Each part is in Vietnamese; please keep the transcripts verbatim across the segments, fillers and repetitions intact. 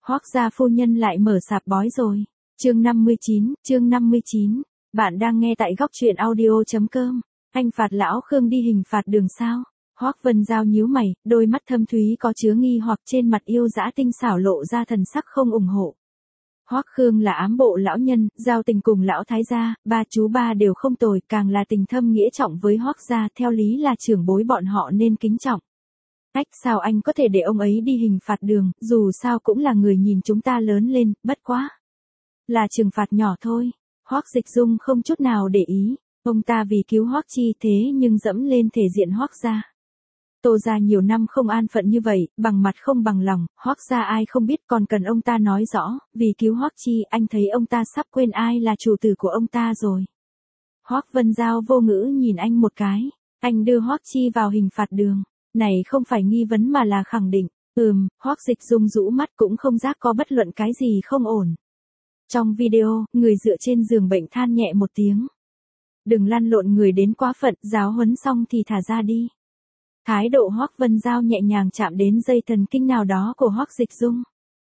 Hoác gia phu nhân lại mở sạp bói rồi. Chương năm mươi chín, chương năm mươi chín. Bạn đang nghe tại góc truyện audio chấm com. Anh phạt lão Khương đi hình phạt đường sao? Hoác Vân Giao nhíu mày, đôi mắt thâm thúy có chứa nghi hoặc, trên mặt yêu dã tinh xảo lộ ra thần sắc không ủng hộ. Hoác Khương là ám bộ lão nhân, giao tình cùng lão thái gia, ba chú ba đều không tồi, càng là tình thâm nghĩa trọng với Hoác gia, theo lý là trưởng bối bọn họ nên kính trọng. Ách, sao anh có thể để ông ấy đi hình phạt đường, dù sao cũng là người nhìn chúng ta lớn lên, bất quá. Là trừng phạt nhỏ thôi. Hoác Dịch Dung không chút nào để ý, ông ta vì cứu Hoác Chi thế nhưng dẫm lên thể diện Hoác gia. Tô gia nhiều năm không an phận như vậy, bằng mặt không bằng lòng, Hoác gia ai không biết, còn cần ông ta nói rõ, vì cứu Hoác Chi anh thấy ông ta sắp quên ai là chủ tử của ông ta rồi. Hoác Vân Giao vô ngữ nhìn anh một cái, anh đưa Hoác Chi vào hình phạt đường, này không phải nghi vấn mà là khẳng định. Ừm, Hoác Dịch Dung rũ mắt cũng không giác có bất luận cái gì không ổn. Trong video, người dựa trên giường bệnh than nhẹ một tiếng. Đừng lăn lộn người đến quá phận, giáo huấn xong thì thả ra đi. Thái độ Hoác Vân Giao nhẹ nhàng chạm đến dây thần kinh nào đó của Hoác Dịch Dung.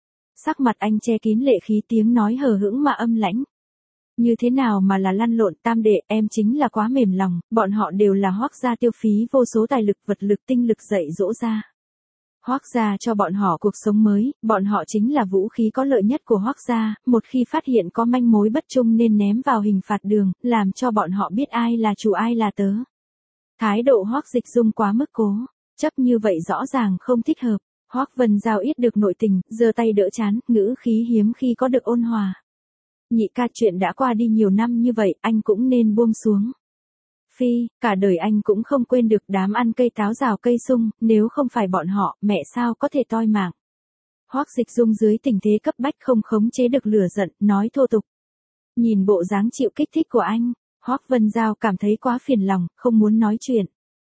Sắc mặt anh che kín lệ khí, tiếng nói hờ hững mà âm lãnh. Như thế nào mà là lăn lộn, tam đệ, em chính là quá mềm lòng, bọn họ đều là Hoác gia tiêu phí vô số tài lực, vật lực, tinh lực dạy dỗ ra. Hoác gia cho bọn họ cuộc sống mới, bọn họ chính là vũ khí có lợi nhất của Hoác gia, một khi phát hiện có manh mối bất trung nên ném vào hình phạt đường, làm cho bọn họ biết ai là chủ ai là tớ. Thái độ Hoác Dịch Dung quá mức cố chấp như vậy rõ ràng không thích hợp. Hoác Vân Giao ít được nội tình, giơ tay đỡ chán, ngữ khí hiếm khi có được ôn hòa. Nhị ca, chuyện đã qua đi nhiều năm như vậy, anh cũng nên buông xuống. Phi, cả đời anh cũng không quên được đám ăn cây táo rào cây sung, nếu không phải bọn họ, mẹ sao có thể toi mạng. Hoác Dịch Dung dưới tình thế cấp bách không khống chế được lửa giận, nói thô tục. Nhìn bộ dáng chịu kích thích của anh, Hoác Vân Giao cảm thấy quá phiền lòng, không muốn nói chuyện.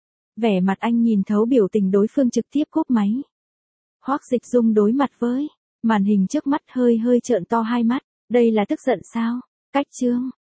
Vẻ mặt anh nhìn thấu biểu tình đối phương, trực tiếp cúp máy. Hoác Dịch Dung đối mặt với màn hình trước mắt, hơi hơi trợn to hai mắt. Đây là tức giận sao? Cách chương.